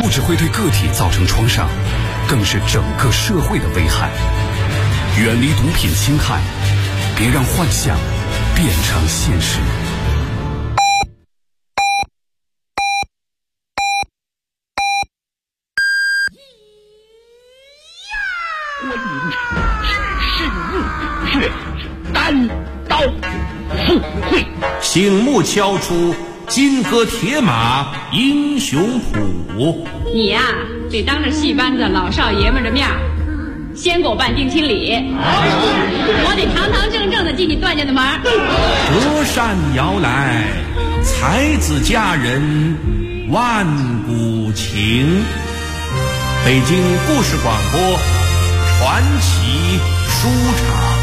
不只会对个体造成创伤，更是整个社会的危害。远离毒品侵害，别让幻想变成现实。 关云长只身入血，单刀赴会， 醒目敲出金戈铁马英雄谱。 你呀，得当着戏班子老少爷们的面先给我办定亲礼，我得堂堂正正的进你段家的门。 隔山遥来，才子佳人万古情。北京故事广播传奇书场。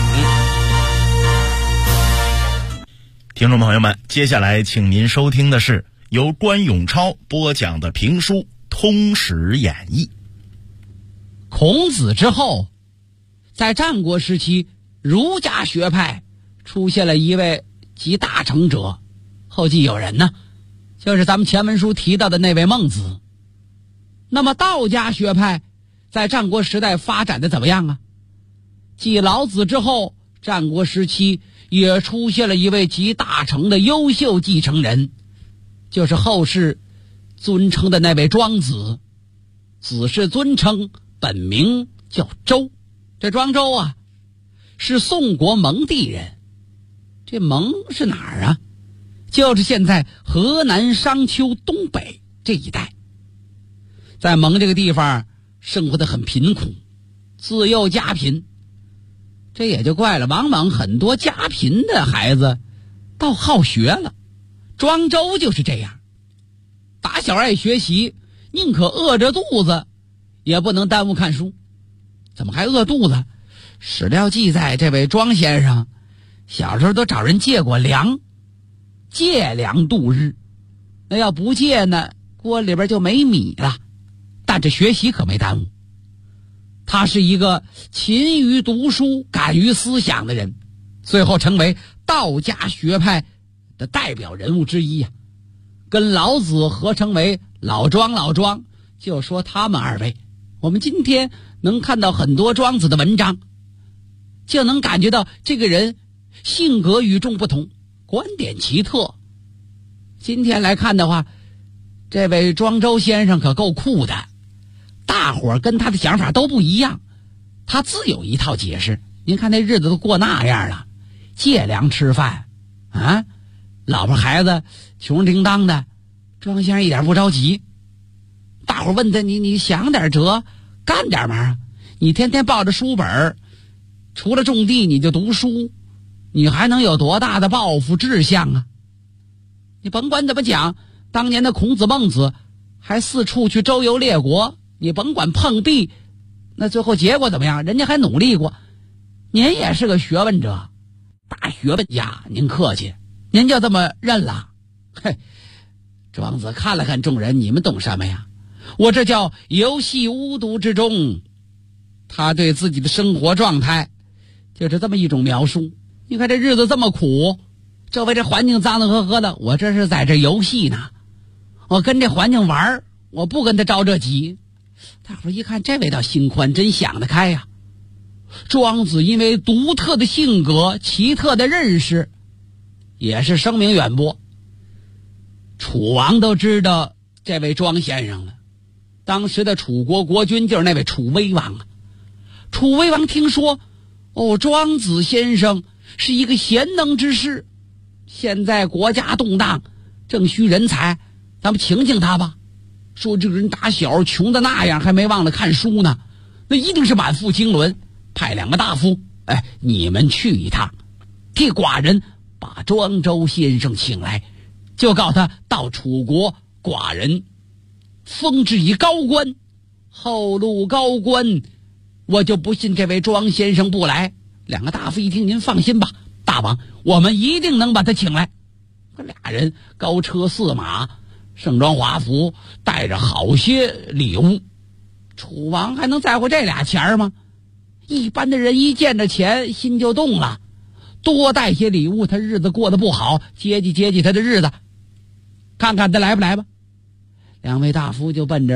听众朋友们，接下来请您收听的是由关永超播讲的评书《通史演义》。 孔子之后，在战国时期，儒家学派出现了一位集大成者，后继有人呢，就是咱们前文书提到的那位孟子。那么道家学派在战国时代发展的怎么样啊？继老子之后，战国时期也出现了一位集大成的优秀继承人，就是后世尊称的那位庄子。子是尊称，本名叫周。这庄周啊，是宋国蒙地人。这蒙是哪儿啊？就是现在河南商丘东北这一带。在蒙这个地方生活得很贫苦，自幼家贫。这也就怪了，往往很多家贫的孩子倒好学了。庄周就是这样，打小爱学习，宁可饿着肚子也不能耽误看书。怎么还饿肚子？史料记载，这位庄先生小时候都找人借过粮，借粮度日。那要不借呢，锅里边就没米了。但这学习可没耽误。他是一个勤于读书、敢于思想的人，最后成为道家学派的代表人物之一呀。跟老子合称为老庄，就说他们二位。我们今天能看到很多庄子的文章，就能感觉到这个人性格与众不同，观点奇特。今天来看的话，这位庄周先生可够酷的，大伙儿跟他的想法都不一样，他自有一套解释。您看那日子都过那样了，借粮吃饭啊，老婆孩子穷叮当的，庄先生一点不着急。大伙儿问他，你想点辙，干点嘛？你天天抱着书本，除了种地你就读书，你还能有多大的抱负志向啊？你甭管怎么讲，当年的孔子孟子还四处去周游列国，你甭管碰壁，那最后结果怎么样？人家还努力过。您也是个学问者，大学问家，您客气，您就这么认了。嘿，庄子看了看众人，你们懂什么呀？我这叫游戏巫毒之中。他对自己的生活状态就是这么一种描述。你看这日子这么苦，周围这环境脏脏呵呵的，我这是在这游戏呢，我跟这环境玩，我不跟他着这急。大伙一看，这位倒心宽，真想得开呀。庄子因为独特的性格、奇特的认识，也是声名远播。楚王都知道这位庄先生了。当时的楚国国君就是那位楚威王啊。楚威王听说，庄子先生是一个贤能之士，现在国家动荡，正需人才，咱们请请他吧。说这个人打小穷的那样，还没忘了看书呢，那一定是满腹经纶。派2个大夫，你们去一趟，替寡人把庄周先生请来，就告他到楚国，寡人封之以高官，后路高官，我就不信这位庄先生不来。2个大夫一听，您放心吧，大王，我们一定能把他请来。这俩人高车4马，盛装华服，带着好些礼物。楚王还能在乎这俩钱吗？一般的人一见着钱心就动了，多带些礼物，他日子过得不好，接济他的日子，看看他来不来吧。2位大夫就奔着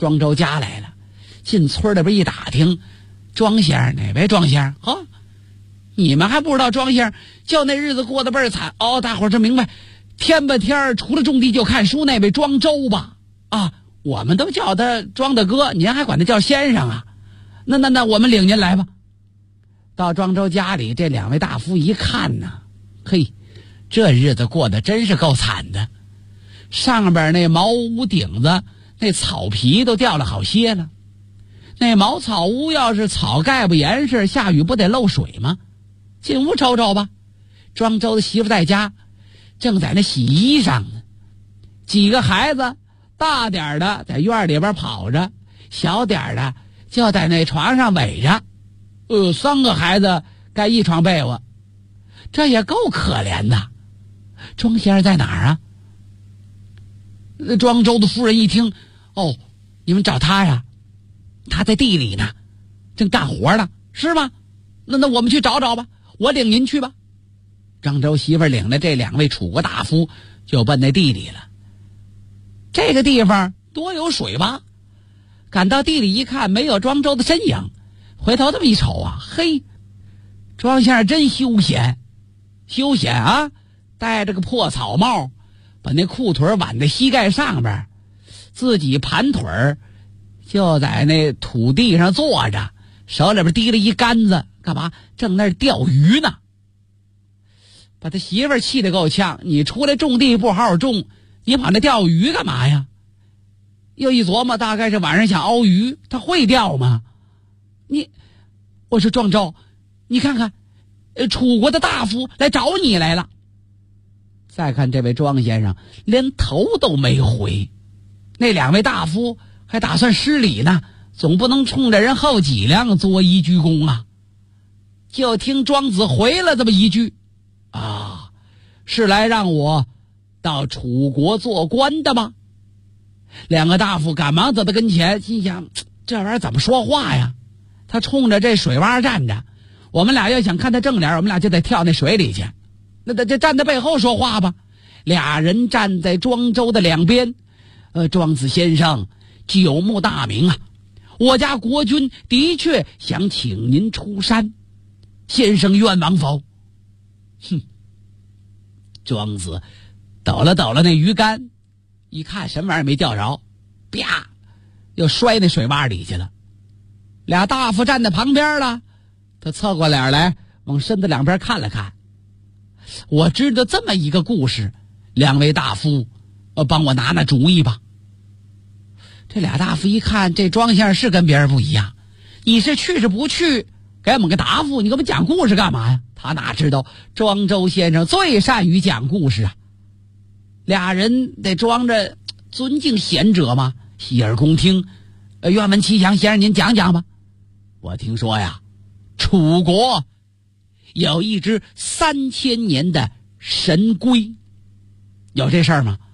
庄周家来了。进村里边一打听，庄先生，哪位庄先生？你们还不知道庄先生就那日子过得倍儿惨哦。大伙儿就明白，天吧天除了种地就看书那位庄周吧？我们都叫他庄大哥，您还管他叫先生啊？那我们领您来吧。到庄周家里，这两位大夫一看呢，嘿，这日子过得真是够惨的。上边那茅屋顶子那草皮都掉了好些了。那茅草屋要是草盖不严实，下雨不得漏水吗？进屋瞅瞅吧。庄周的媳妇在家正在那洗衣裳呢，几个孩子大点的在院里边跑着，小点的就在那床上围着。3个孩子盖一床被窝，这也够可怜的。庄先生在哪儿啊？庄周的夫人一听，你们找他呀？他在地里呢，正干活呢，是吗？那我们去找找吧，我领您去吧。庄周媳妇领着这两位楚国大夫就奔那地里了。这个地方多有水吧？赶到地里一看，没有庄周的身影。回头这么一瞅啊，嘿，庄先生真休闲啊！戴着个破草帽，把那裤腿挽在膝盖上边，自己盘腿儿就在那土地上坐着，手里边提了一杆子，干嘛？正那儿钓鱼呢。把他媳妇儿气得够呛，你出来种地不好好种，你跑那钓鱼干嘛呀？又一琢磨，大概是晚上想熬鱼，他会钓吗？我说庄周，你看看，楚国的大夫来找你来了。再看这位庄先生，连头都没回。那两位大夫还打算施礼呢，总不能冲着人后脊梁作揖鞠躬啊。就听庄子回了这么一句：是来让我到楚国做官的吗？两个大夫赶忙走到跟前，心想这玩意儿怎么说话呀？他冲着这水洼站着，我们俩要想看他正脸，我们俩就得跳那水里去。那这站在背后说话吧。俩人站在庄周的两边。庄子先生，久慕大名啊，我家国君的确想请您出山，先生愿往否？庄子抖了那鱼竿，一看什么玩意儿没钓着，啪，又摔那水洼里去了。俩大夫站在旁边了，他侧过脸来往身子两边看了看。我知道这么一个故事，两位大夫帮我拿主意吧。这俩大夫一看，这庄先生是跟别人不一样，你是去是不去，给我们个答复，你给我们讲故事干嘛呀？他哪知道庄周先生最善于讲故事啊。俩人得装着尊敬贤者嘛，洗耳恭听。愿闻其详，先生您讲讲吧。我听说呀，楚国有一只3000年的神龟，有这事儿吗？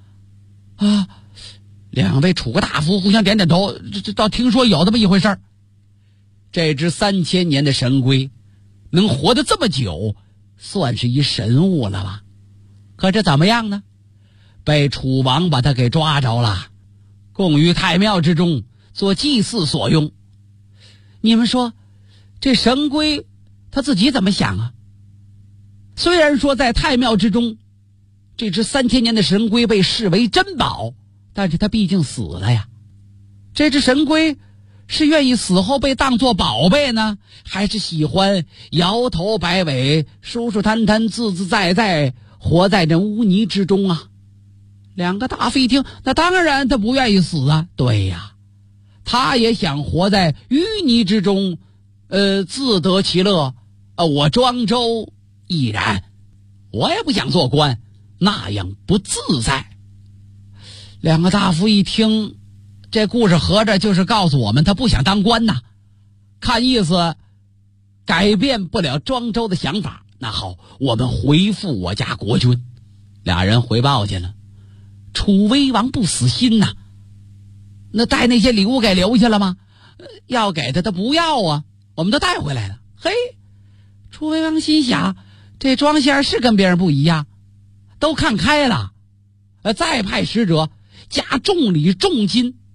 两位楚国大夫互相点点头，这倒听说有这么一回事儿。这只3000年的神龟能活得这么久，算是一神物了吧？可这怎么样呢？被楚王把他给抓着了，供于太庙之中做祭祀所用。你们说这神龟他自己怎么想啊？虽然说在太庙之中这只3000年的神龟被视为珍宝，但是他毕竟死了呀。这只神龟是愿意死后被当作宝贝呢，还是喜欢摇头摆尾舒舒坦坦自自在在活在这污泥之中啊？两个大夫一听，那当然他不愿意死啊。对呀，他也想活在淤泥之中，自得其乐。我庄周亦然，我也不想做官，那样不自在。两个大夫一听，这故事合着就是告诉我们他不想当官呐。看意思改变不了庄周的想法。那好，我们回复我家国君。俩人回报去了。楚威王不死心呐，那带那些礼物给留下了吗？要给他不要啊，我们都带回来了。嘿，楚威王心想，这庄先生是跟别人不一样，都看开了。再派使者加重礼重金，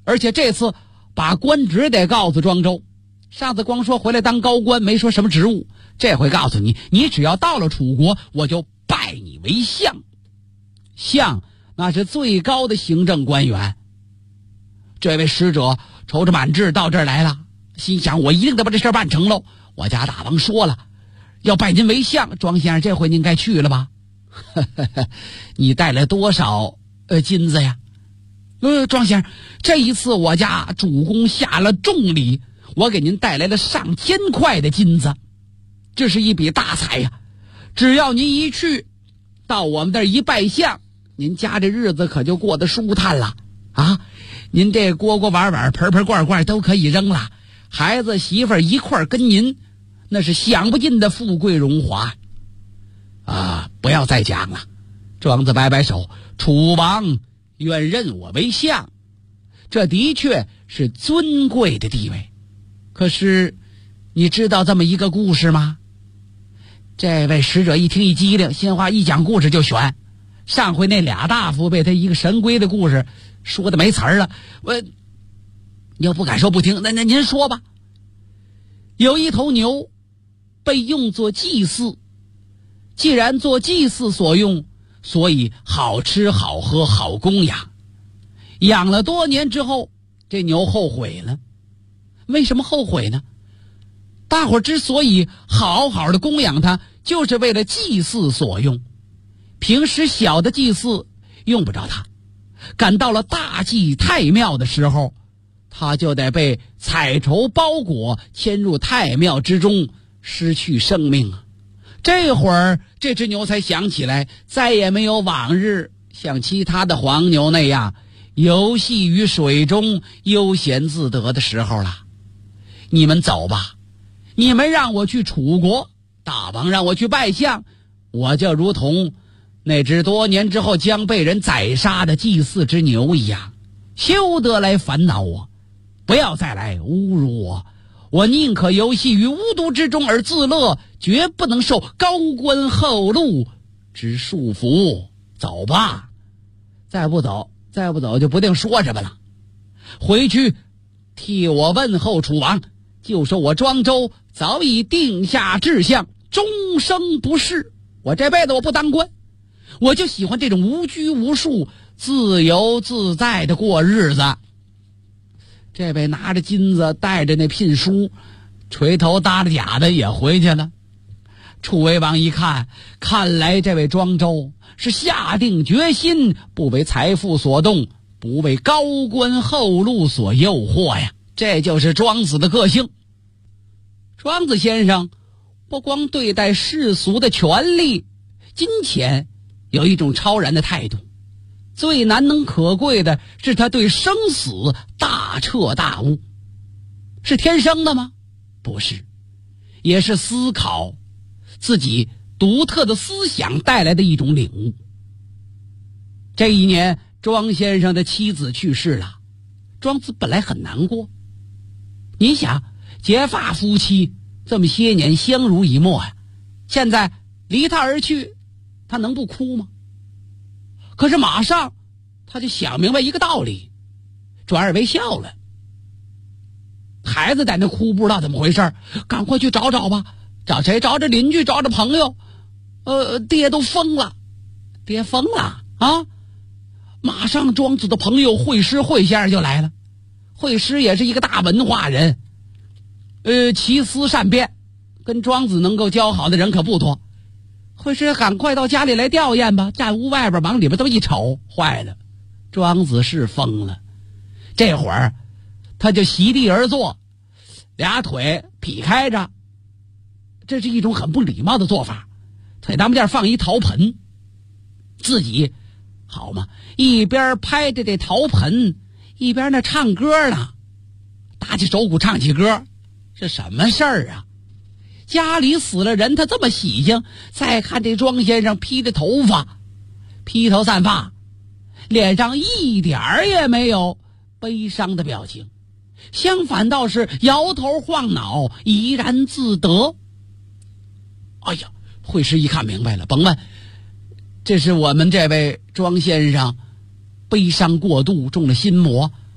而且这次把官职得告诉庄周。上次光说回来当高官，没说什么职务，这回告诉你，你只要到了楚国，我就拜你为相。相那是最高的行政官员。这位使者踌躇满志到这儿来了，心想我一定得把这事办成喽。我家大王说了要拜您为相，庄先生这回您该去了吧？你带来多少金子呀？庄先生，这一次我家主公下了重礼，我给您带来了上千块的金子，这是一笔大财呀！只要您一去到我们这儿一拜相，您家这日子可就过得舒坦了啊！您这锅锅碗碗盆盆罐罐都可以扔了，孩子媳妇儿一块儿跟您，那是享不尽的富贵荣华啊！不要再讲了。庄子摆摆手，楚王愿认我为相，这的确是尊贵的地位。可是你知道这么一个故事吗？这位使者一听一机灵，心话一讲故事就选。上回那俩大夫被他一个神龟的故事说的没词儿了，我又不敢说不听，那您说吧。有一头牛被用作祭祀，既然做祭祀所用，所以好吃好喝好供养。养了多年之后，这牛后悔了。为什么后悔呢？大伙儿之所以好好的供养它，就是为了祭祀所用。平时小的祭祀用不着它，赶到了大祭太庙的时候，它就得被彩绸包裹，牵入太庙之中，失去生命啊！这会儿这只牛才想起来，再也没有往日像其他的黄牛那样游戏于水中悠闲自得的时候了。你们走吧，你们让我去楚国，大王让我去拜相，我就如同那只多年之后将被人宰杀的祭祀之牛一样，休得来烦恼我，不要再来侮辱我。我宁可游戏于巫毒之中而自乐，绝不能受高官厚禄之束缚。走吧，再不走就不定说什么了。回去替我问候楚王，就说我庄周早已定下志向，终生不仕。我这辈子我不当官，我就喜欢这种无拘无束、自由自在的过日子。这位拿着金子，带着那聘书，垂头搭着甲的也回去了。楚威王一看，看来这位庄周是下定决心，不为财富所动，不为高官厚禄所诱惑呀。这就是庄子的个性。庄子先生不光对待世俗的权利、金钱有一种超然的态度，最难能可贵的是他对生死大彻大悟。是天生的吗？不是，也是思考自己独特的思想带来的一种领悟。这一年，庄先生的妻子去世了，庄子本来很难过。你想，结发夫妻这么些年相濡以沫呀，现在离他而去，他能不哭吗？可是马上他就想明白一个道理，转而为笑了。孩子在那哭，不知道怎么回事，赶快去找找吧。找谁？找着邻居，找着朋友。爹都疯了，爹疯了啊！马上庄子的朋友惠施惠先生就来了。惠施也是一个大文化人，奇思善辩，跟庄子能够交好的人可不多。惠施赶快到家里来吊唁吧，站屋外边往里边这么一瞅，坏了，庄子是疯了。这会儿他就席地而坐，俩腿劈开着，这是一种很不礼貌的做法。腿当间放一陶盆，自己好嘛，一边拍着这陶盆，一边那唱歌呢，打起手鼓唱起歌，是什么事儿啊？家里死了人，他这么喜庆。再看这庄先生披着头发，披头散发，脸上一点儿也没有悲伤的表情，相反倒是摇头晃脑，怡然自得。哎呀，惠施一看明白了，甭问，这是我们这位庄先生悲伤过度，中了心魔，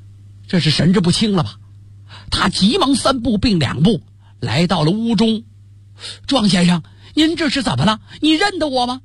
这是神志不清了吧？他急忙3步并2步来到了屋中。庄先生，您这是怎么了？你认得我吗？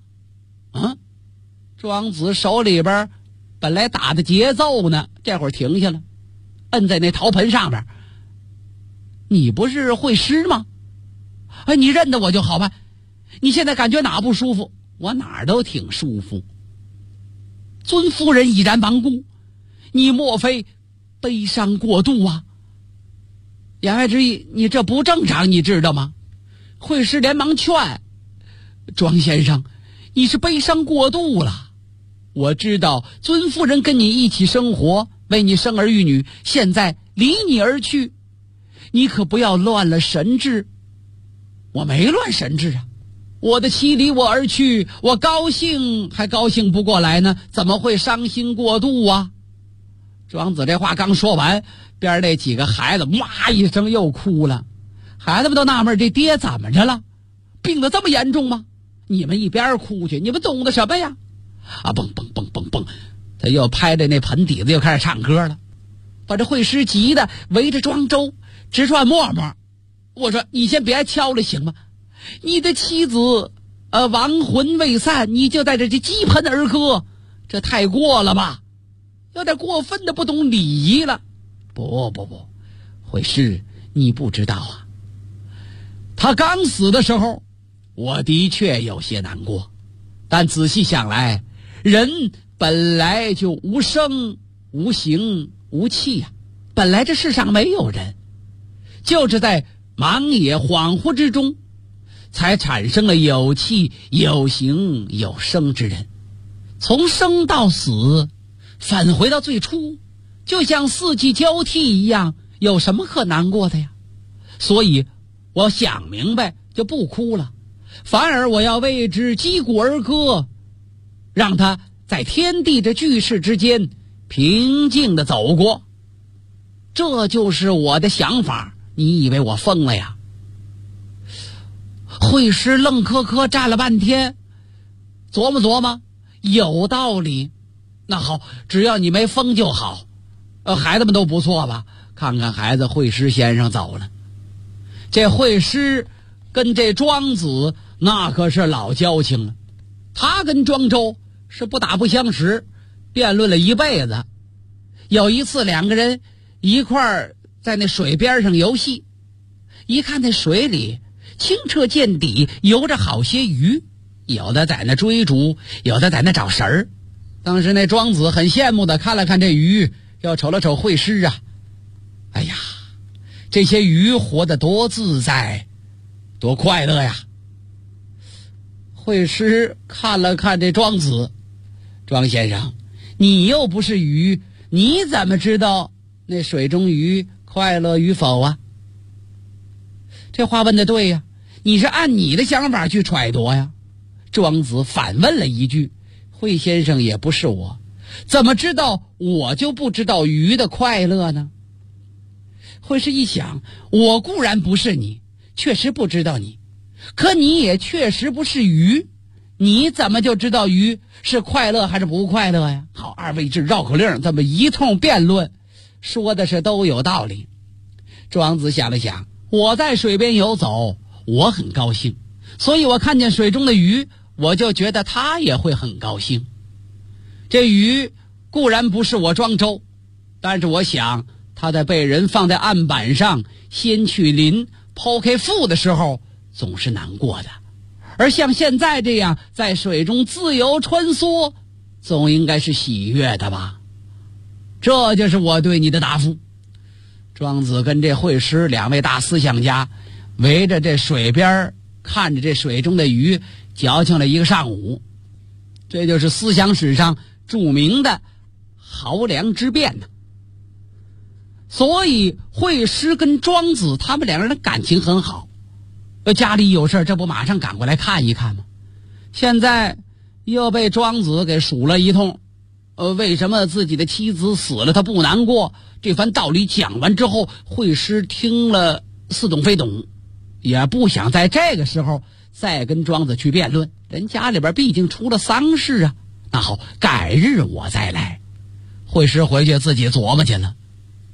庄子手里边本来打的节奏呢，这会儿停下了，摁在那陶盆上面。你不是会师吗？你认得我就好吧。你现在感觉哪不舒服？我哪儿都挺舒服。尊夫人已然亡故，你莫非悲伤过度啊？言外之意，你这不正常，你知道吗？会师连忙劝，庄先生，你是悲伤过度了。我知道尊夫人跟你一起生活，为你生儿育女，现在离你而去，你可不要乱了神志。我没乱神志啊，我的妻离我而去，我高兴还高兴不过来呢，怎么会伤心过度啊？庄子这话刚说完，边那几个孩子哇一声又哭了。孩子们都纳闷，这爹怎么着了？病得这么严重吗？你们一边哭去，你们懂得什么呀？蹦蹦蹦蹦蹦，他又拍着那盆底子又开始唱歌了，把这会师急的围着庄周直转沫沫。我说你先别敲了行吗？你的妻子亡魂未散，你就在这击盆而歌，这太过了吧？有点过分的不懂礼仪了。不，会师，你不知道啊，他刚死的时候我的确有些难过，但仔细想来，人本来就无声无形无气呀，本来这世上没有人，就是在盲野恍惚之中才产生了有气有形有声之人。从生到死返回到最初，就像四季交替一样，有什么可难过的呀？所以我想明白就不哭了，反而我要为之击鼓而歌，让他在天地的巨世之间平静地走过。这就是我的想法，你以为我疯了呀？会师愣磕磕站了半天，琢磨有道理。那好，只要你没疯就好。孩子们都不错吧？看看孩子，会师先生走了。这会师跟这庄子那可是老交情了，他跟庄周是不打不相识，辩论了一辈子。有一次两个人一块儿在那水边上游戏，一看那水里清澈见底，游着好些鱼，有的在那追逐，有的在那找食儿。当时那庄子很羡慕的看了看这鱼，又瞅了瞅会师啊，哎呀，这些鱼活得多自在多快乐呀。会师看了看这庄子，庄先生，你又不是鱼，你怎么知道那水中鱼快乐与否啊？这话问得对呀，你是按你的想法去揣度呀。庄子反问了一句，会先生也不是我，怎么知道我就不知道鱼的快乐呢？会师一想，我固然不是你，确实不知道你，可你也确实不是鱼，你怎么就知道鱼是快乐还是不快乐呀？好，二位这绕口令这么一通辩论，说的是都有道理。庄子想了想，我在水边游走，我很高兴，所以我看见水中的鱼，我就觉得他也会很高兴。这鱼固然不是我庄周，但是我想他在被人放在案板上先去鳞剖开腹的时候总是难过的，而像现在这样在水中自由穿梭总应该是喜悦的吧。这就是我对你的答复。庄子跟这会师两位大思想家围着这水边看着这水中的鱼矫情了一个上午，这就是思想史上著名的濠梁之辩呢。所以会师跟庄子他们两个人的感情很好，家里有事这不马上赶过来看一看吗？现在又被庄子给数了一通，为什么自己的妻子死了他不难过？这番道理讲完之后，会师听了似懂非懂，也不想在这个时候再跟庄子去辩论，人家里边毕竟出了丧事啊。那好，改日我再来。会师回去自己琢磨去了。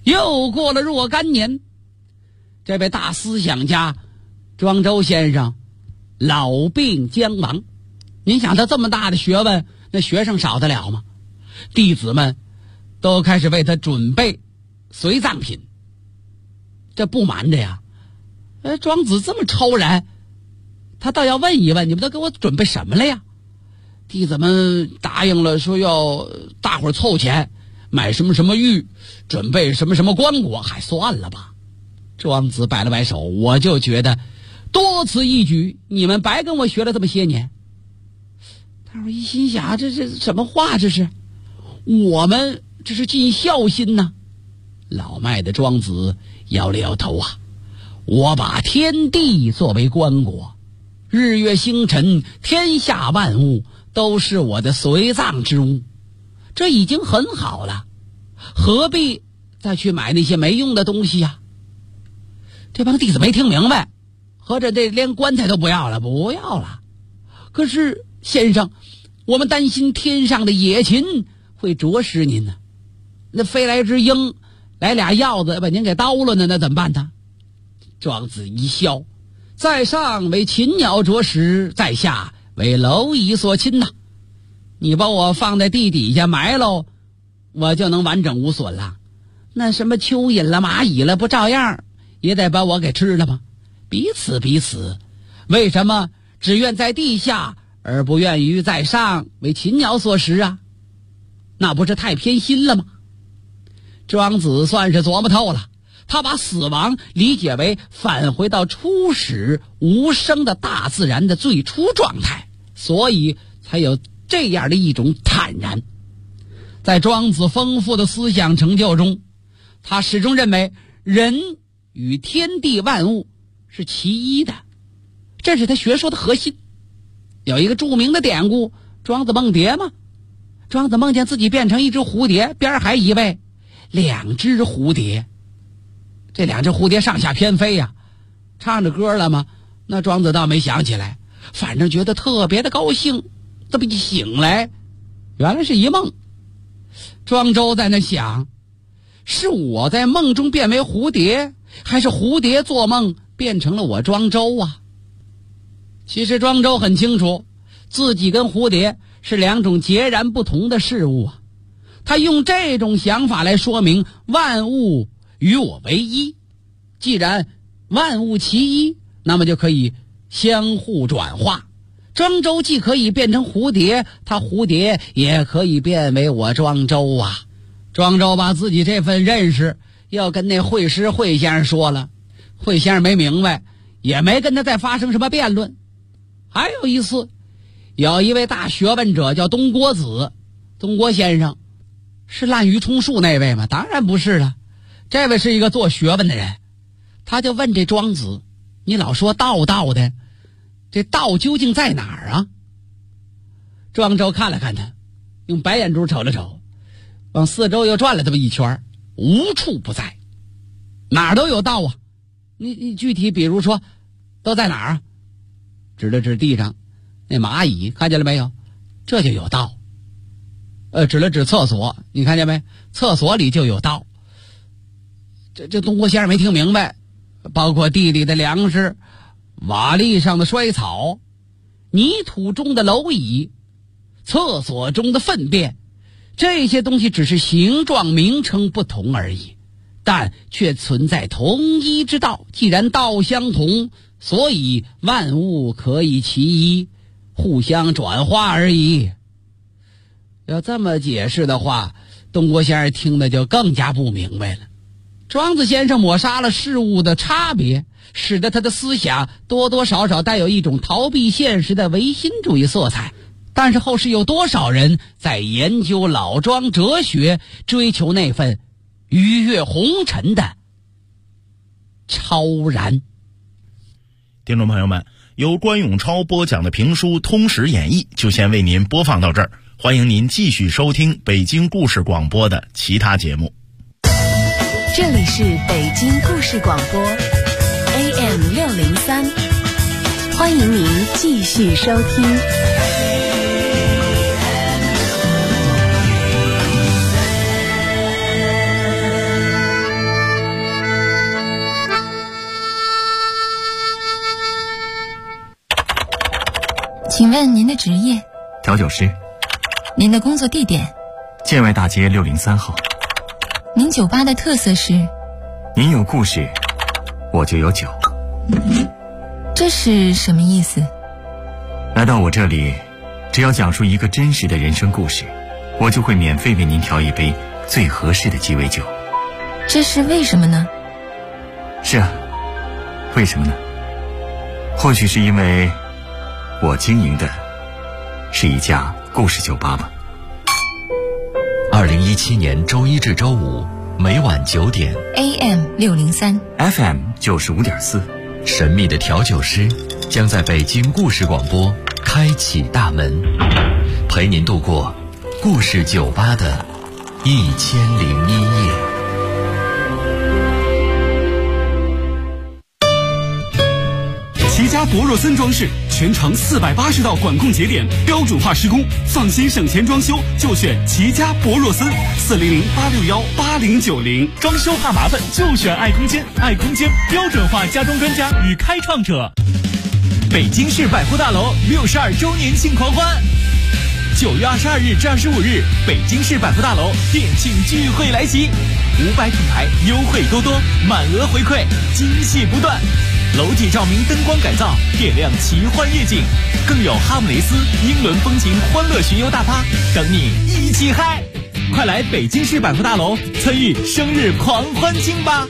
又过了若干年，这位大思想家庄周先生老病将亡。您想他这么大的学问，那学生少得了吗？弟子们都开始为他准备随葬品。这不瞒着呀，庄子这么超然，他倒要问一问，你们都给我准备什么了呀？弟子们答应了，说要大伙儿凑钱买什么什么玉，准备什么什么棺椁，还算了吧。庄子摆了摆手，我就觉得多此一举，你们白跟我学了这么些年。大伙儿一心想，这什么话这是？我们这是尽孝心呐。老迈的庄子摇了摇头啊，我把天地作为棺椁，日月星辰天下万物都是我的随葬之物，这已经很好了，何必再去买那些没用的东西呀？这帮弟子没听明白，合着这连棺材都不要了？不要了。可是先生，我们担心天上的野禽会啄食您呢，那飞来只鹰，来俩鹞子把您给叨了呢，那怎么办呢？庄子一笑，在上为禽鸟啄食，在下为蝼蚁所侵呐。你把我放在地底下埋喽，我就能完整无损了。那什么蚯蚓了蚂蚁了，不照样也得把我给吃了吗？彼此，为什么只愿在地下而不愿于在上为禽鸟所食啊？那不是太偏心了吗？庄子算是琢磨透了，他把死亡理解为返回到初始无声的大自然的最初状态，所以才有这样的一种坦然。在庄子丰富的思想成就中，他始终认为人与天地万物是其一的，这是他学说的核心。有一个著名的典故，庄子梦蝶嘛。庄子梦见自己变成一只蝴蝶，边还一位两只蝴蝶，这两只蝴蝶上下偏飞呀，唱着歌了吗？那庄子倒没想起来，反正觉得特别的高兴。这么一醒来，原来是一梦。庄周在那想，是我在梦中变为蝴蝶，还是蝴蝶做梦变成了我庄周啊？其实庄周很清楚，自己跟蝴蝶是两种截然不同的事物啊。他用这种想法来说明万物与我为一，既然万物其一，那么就可以相互转化。庄周既可以变成蝴蝶，他蝴蝶也可以变为我庄周啊。庄周把自己这份认识要跟那会师会先生说了，会先生没明白，也没跟他再发生什么辩论。还有一次，有一位大学问者叫东郭子，东郭先生是滥竽充数那位吗？当然不是了，这位是一个做学问的人。他就问这庄子，你老说道的，这道究竟在哪儿啊？庄周看了看他，用白眼珠瞅了瞅，往四周又转了这么一圈，无处不在，哪儿都有道啊。你具体比如说都在哪儿啊？指了指地上那蚂蚁，看见了没有？这就有道。指了指厕所，你看见没？厕所里就有道。这东郭先生没听明白，包括地里的粮食，瓦砾上的衰草，泥土中的蝼蚁，厕所中的粪便，这些东西只是形状名称不同而已，但却存在同一之道。既然道相同，所以万物可以其一，互相转化而已。要这么解释的话，东郭先生听的就更加不明白了。庄子先生抹杀了事物的差别，使得他的思想多多少少带有一种逃避现实的唯心主义色彩。但是后世有多少人在研究老庄哲学，追求那份逾越红尘的超然。 听众朋友们，由关永超播讲的评书《通史演义》就先为您播放到这儿，欢迎您继续收听北京故事广播的其他节目。 这里是北京故事广播 AM603， 欢迎您继续收听。 问您的职业？ 调酒师。 您的工作地点？ 建外大街603号。 您酒吧的特色是？ 您有故事，我就有酒。 这是什么意思？ 来到我这里，只要讲述一个真实的人生故事，我就会免费为您调一杯最合适的鸡尾酒。 这是为什么呢？ 是啊，为什么呢？或许是因为我经营的是一家故事酒吧吧。 2017年周一至周五每晚9点 AM 603 FM 95.4， 神秘的调酒师将在北京故事广播开启大门，陪您度过故事酒吧的1001夜。 齐家博若森装饰全长480道管控节点，标准化施工，放心省钱装修就选齐家博若森，400-861-8090。 装修怕麻烦就选爱空间，爱空间标准化家装专家与开创者。北京市百货大楼62周年庆狂欢，9月22日至25日，北京市百货大楼店庆聚会来袭，500品牌优惠多多，满额回馈，惊喜不断。楼体照明灯光改造，点亮奇幻夜景，更有哈姆雷斯、英伦风情欢乐巡游大趴等你一起嗨！快来北京市百货大楼参与生日狂欢庆吧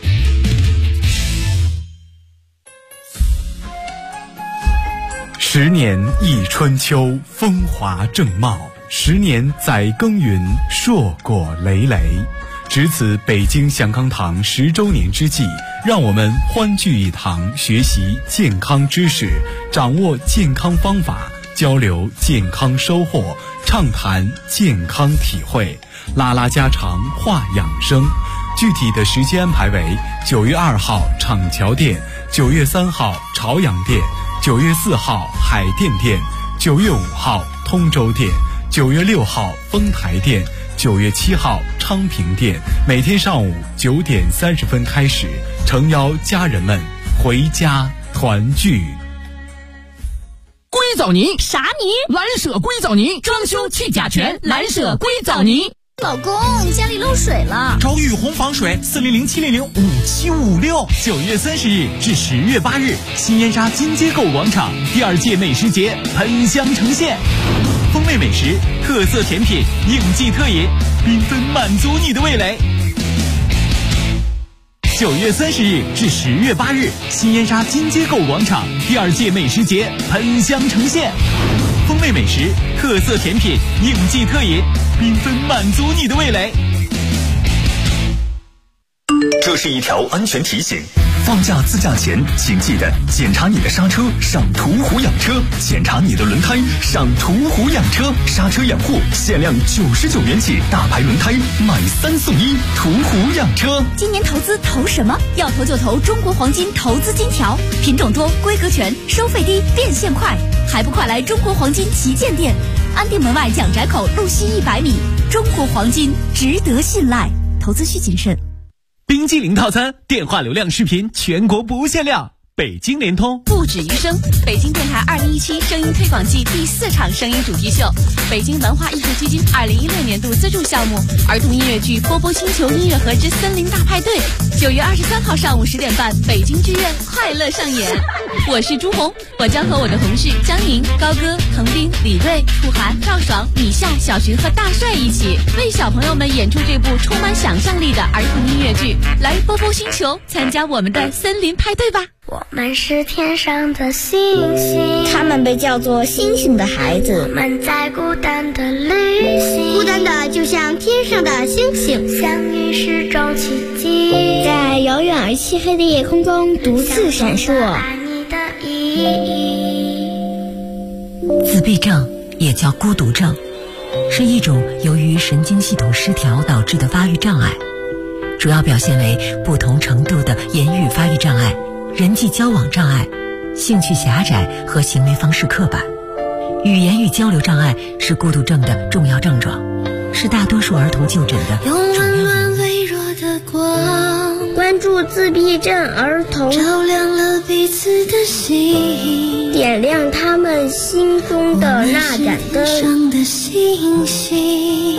！10年一春秋，风华正茂；10年载耕耘，硕果累累。值此北京祥康堂10周年之际，让我们欢聚一堂，学习健康知识，掌握健康方法，交流健康收获，畅谈健康体会，拉拉家常，话养生。具体的时间安排为9月2号厂桥店，9月3号朝阳店，9月4号海淀店，9月5号通州店，9月6号丰台店，9月7号昌平店。每天上午9点30分开始，诚邀家人们回家团聚。 硅藻泥啥泥？ 蓝舍硅藻泥，装修去甲醛，蓝舍硅藻泥。 老公，家里漏水了， 找雨虹防水，400-700-5756。9月30日至10月8日，新燕莎金街购物广场第2届美食节喷香呈现，风味美食、特色甜品、应季特饮，缤纷满足你的味蕾。9月30日至10月8日，新燕莎金街购物广场第2届美食节喷香呈现，风味美食、特色甜品、应季特饮，缤纷满足你的味蕾。 这是一条安全提醒，放假自驾前请记得检查你的刹车，上途虎养车；检查你的轮胎，上途虎养车。刹车养护限量99元起，大牌轮胎买3送1，途虎养车。 今年投资投什么？要投就投中国黄金投资金条，品种多，规格全，收费低，变现快，还不快来中国黄金旗舰店，安定门外蒋宅口路西100米。中国黄金值得信赖，投资需谨慎。 冰激凌套餐，电话流量视频全国不限量。北京联通不止于声，北京电台2017声音推广季第4场声音主题秀，北京文化艺术基金2016年度资助项目儿童音乐剧《波波星球音乐盒之森林大派对》，9月23号上午10点半，北京剧院快乐上演。我是朱红，我将和我的同事江宁、高歌、滕斌、李锐、楚涵、赵爽、米夏、小寻和大帅一起为小朋友们演出这部充满想象力的儿童音乐剧。来波波星球参加我们的森林派对吧！ 我们是天上的星星， 他们被叫做星星的孩子。 我们在孤单的旅行， 孤单的就像天上的星星， 相遇是种奇迹， 在遥远而漆黑的夜空中独自闪烁。 爱你的意义。 自闭症也叫孤独症，是一种由于神经系统失调导致的发育障碍，主要表现为不同程度的言语发育障碍、人际交往障碍、兴趣狭窄和行为方式刻板。语言与交流障碍是孤独症的重要症状，是大多数儿童就诊的主要原因。 用温暖微弱的光， 关注自闭症儿童， 照亮了彼此的心， 点亮他们心中的那盏灯。 上的星星。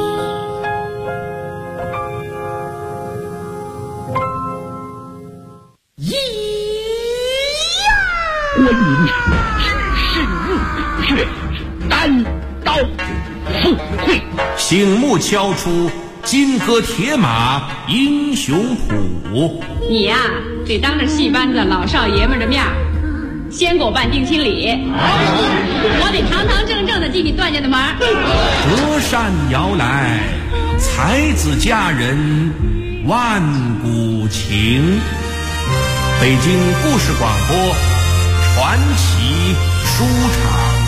关云只身入血，单刀赴会， 醒目敲出金戈铁马英雄谱。 你呀，得当着戏班子老少爷们的面先给我办定亲礼，我得堂堂正正的进你段家的门。 隔山遥来，才子佳人万古情。北京故事广播传奇书场。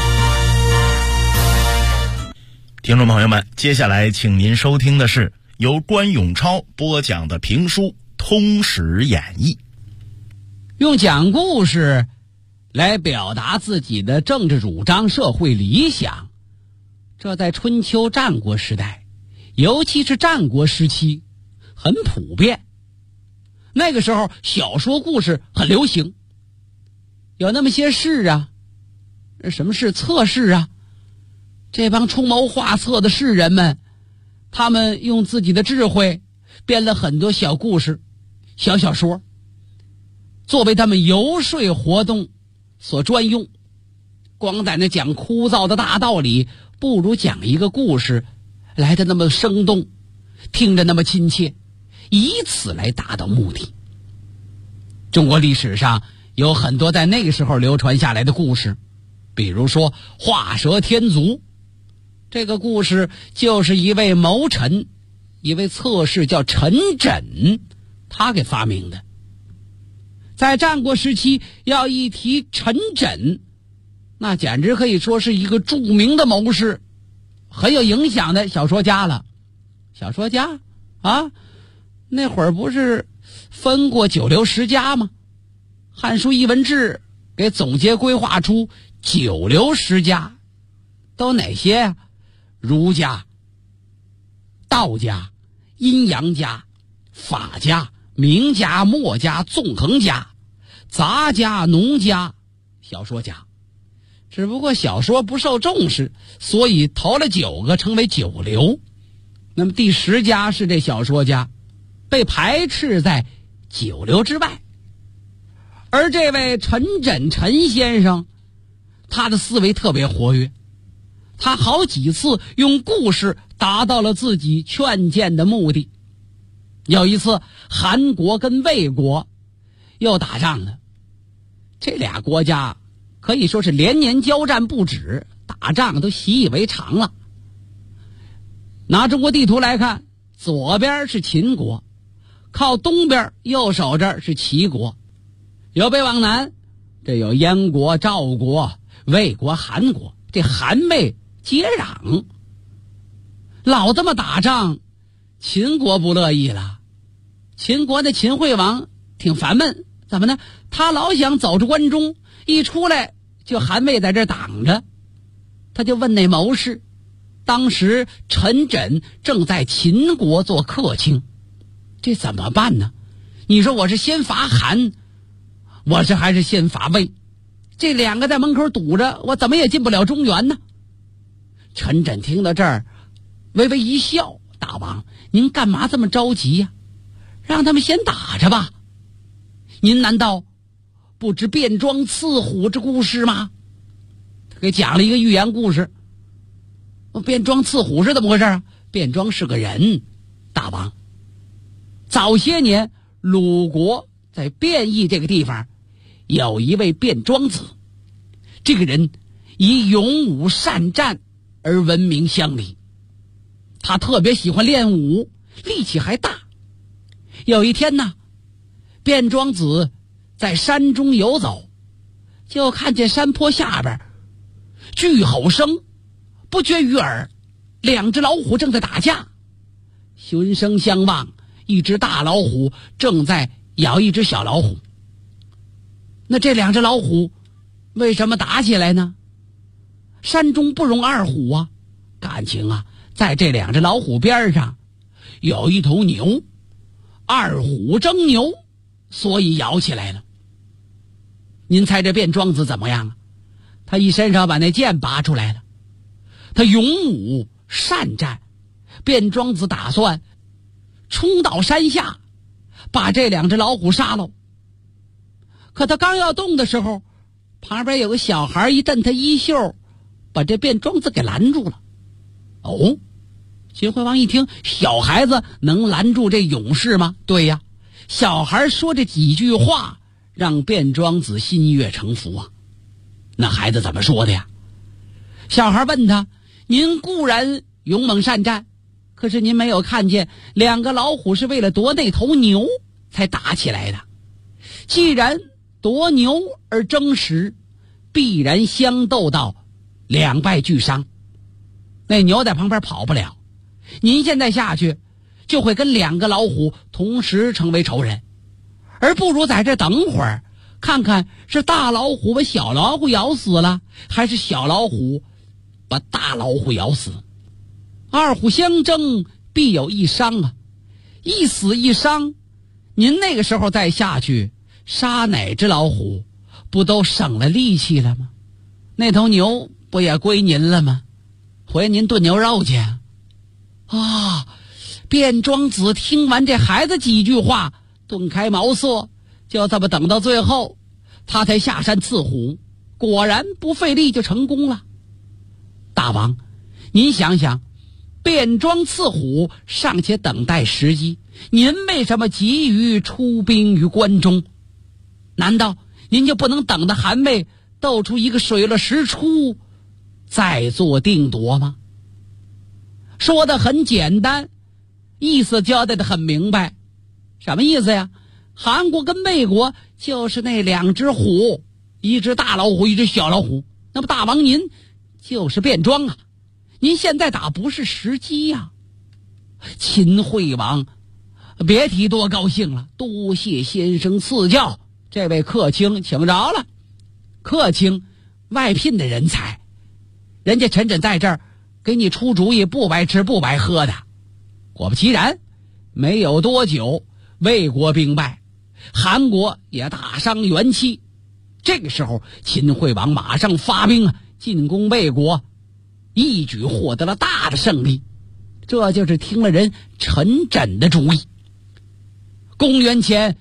听众朋友们，接下来请您收听的是由关永超播讲的评书《通史演义》。 用讲故事来表达自己的政治主张、社会理想，这在春秋战国时代，尤其是战国时期很普遍。那个时候小说故事很流行，有那么些事啊，什么是策士啊，这帮出谋划策的士人们，他们用自己的智慧编了很多小故事、小说，作为他们游说活动所专用。光在那讲枯燥的大道理，不如讲一个故事来得那么生动，听着那么亲切，以此来达到目的。中国历史上有很多在那个时候流传下来的故事，比如说画蛇添足，这个故事就是一位谋臣，一位策士叫陈轸，他给发明的。在战国时期，要一提陈轸，那简直可以说是一个著名的谋士，很有影响的小说家了。小说家啊，那会儿不是分过九流十家吗？汉书艺文志给总结规划出九流十家，都哪些呀？儒家、道家、阴阳家、法家、名家、墨家、纵横家、杂家、农家、小说家。只不过小说不受重视，所以头了9个称为九流。那么第10家是这小说家，被排斥在九流之外。而这位陈轸陈先生，他的思维特别活跃，他好几次用故事达到了自己劝谏的目的。有一次韩国跟魏国又打仗了，这俩国家可以说是连年交战不止，打仗都习以为常了。拿中国地图来看，左边是秦国，靠东边右手这儿是齐国，由北往南，这有燕国、赵国、魏国、韩国，这韩魏接壤。老这么打仗，秦国不乐意了。秦国的秦惠王挺烦闷，怎么呢？他老想走出关中，一出来就韩魏在这挡着。他就问那谋士，当时陈轸正在秦国做客卿，这怎么办呢？你说我是先伐韩，我是还是先伐魏？这两个在门口堵着，我怎么也进不了中原呢？陈轸听到这儿微微一笑，大王您干嘛这么着急呀？让他们先打着吧。您难道不知卞庄刺虎之故事吗？他给讲了一个寓言故事。卞庄刺虎是怎么回事啊？卞庄是个人，大王。早些年鲁国在卞邑这个地方有一位卞庄子，这个人以勇武善战而闻名乡里。他特别喜欢练武，力气还大。有一天呢，卞庄子在山中游走，就看见山坡下边巨吼声不绝于耳，2只老虎正在打架。循声相望，一只大老虎正在咬一只小老虎。那这2只老虎为什么打起来呢？山中不容2虎啊，感情啊，在这2只老虎边上有一头牛， 二虎争牛，所以摇起来了。您猜这卞庄子怎么样啊？他一身上把那剑拔出来了，他勇武善战。卞庄子打算冲到山下，把这两只老虎杀了。可他刚要动的时候，旁边有个小孩一震他衣袖，把这卞庄子给拦住了。哦，秦惠王一听，小孩子能拦住这勇士吗？对呀，小孩说这几句话让卞庄子心悦诚服啊。那孩子怎么说的呀？小孩问他，您固然勇猛善战，可是您没有看见两个老虎是为了夺那头牛才打起来的。既然夺牛而争食，必然相斗到两败俱伤。那牛在旁边跑不了，您现在下去就会跟两个老虎同时成为仇人，而不如在这等会儿，看看是大老虎把小老虎咬死了，还是小老虎把大老虎咬死。二虎相争，必有一伤啊，一死一伤，您那个时候再下去杀哪只老虎，不都省了力气了吗？那头牛不也归您了吗？回您炖牛肉去啊！卞庄子听完这孩子几句话，顿开茅塞，就这么等到最后，他才下山刺虎，果然不费力就成功了。大王，您想想，卞庄刺虎尚且等待时机，您为什么急于出兵于关中？难道您就不能等到韩魏斗出一个水落石出，再做定夺吗？说得很简单，意思交代得很明白。什么意思呀？韩国跟魏国就是那两只虎，一只大老虎，一只小老虎。那么大王您就是卞庄啊，您现在打不是时机呀。秦惠王别提多高兴了，多谢先生赐教，这位客卿请着了。客卿外聘的人才，人家陈轸在这儿给你出主意，不白吃不白喝的。果不其然，没有多久，魏国兵败，韩国也大伤元气。这个时候，秦惠王马上发兵进攻魏国，一举获得了大的胜利。这就是听了人陈轸的主意。公元前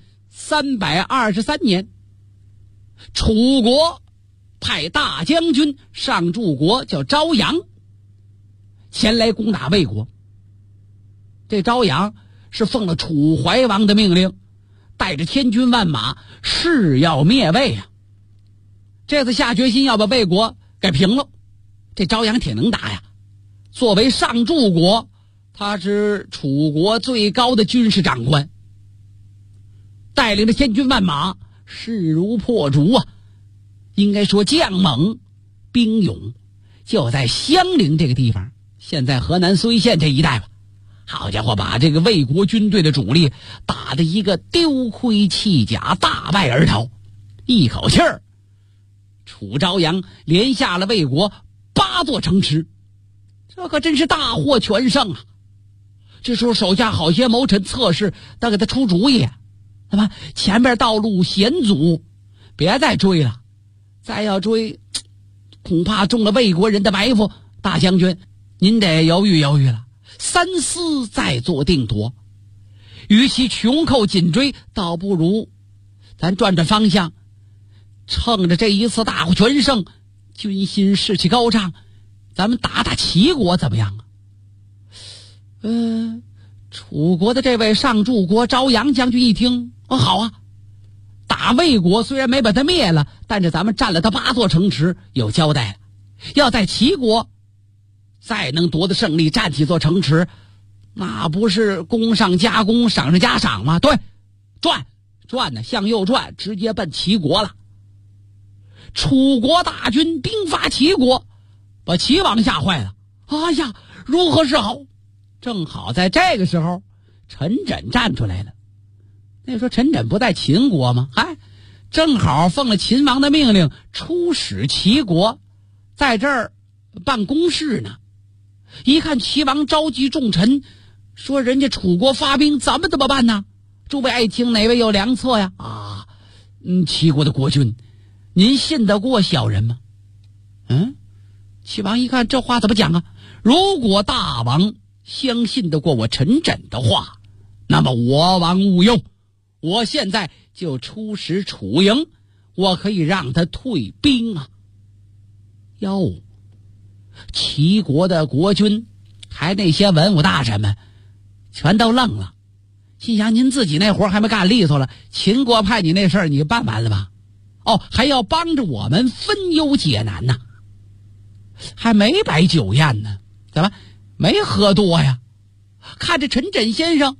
323年，楚国派大将军上柱国叫昭阳前来攻打魏国。这昭阳是奉了楚怀王的命令，带着千军万马，誓要灭魏啊！这次下决心要把魏国给平了。这昭阳挺能打呀，作为上柱国，他是楚国最高的军事长官，带领着千军万马，势如破竹啊！应该说将猛兵勇，就在襄陵这个地方，现在河南睢县这一带吧。好家伙，把这个魏国军队的主力打得一个丢盔弃甲，大败而逃。一口气儿，楚昭阳连下了魏国8座城池，这可真是大获全胜啊！这时候手下好些谋臣策士都给他出主意，那么前面道路险阻，别再追了，再要追恐怕中了魏国人的埋伏。大将军您得犹豫犹豫了，三思再做定夺。与其穷寇紧追，倒不如咱转转方向，趁着这一次大获全胜，军心士气高涨，咱们打打齐国怎么样啊？楚国的这位上柱国昭阳将军一听，好啊，打魏国虽然没把他灭了，但是咱们占了他8座城池，有交代了。要在齐国再能夺得胜利，占几座城池，那不是功上加功，赏上加赏吗？对，转呢，向右转，直接奔齐国了。楚国大军兵发齐国，把齐王吓坏了。哎呀，如何是好？正好在这个时候，陈轸站出来了。那时候陈轸不在秦国吗？正好奉了秦王的命令，出使齐国，在这儿办公事呢。一看齐王召集众臣，说人家楚国发兵，咱们怎么办呢？ 诸位爱听哪位有良策呀？齐国的国君，您信得过小人吗？齐王一看这话怎么讲啊？如果大王相信得过我陈轸的话，那么我王勿忧，我现在就出使楚营，我可以让他退兵啊。哟，齐国的国君还那些文武大臣们全都愣了，心想您自己那活还没干利索了，秦国派你那事儿你办完了吧？还要帮着我们分忧解难呢，还没摆酒宴呢，怎么没喝多呀？看着陈轸先生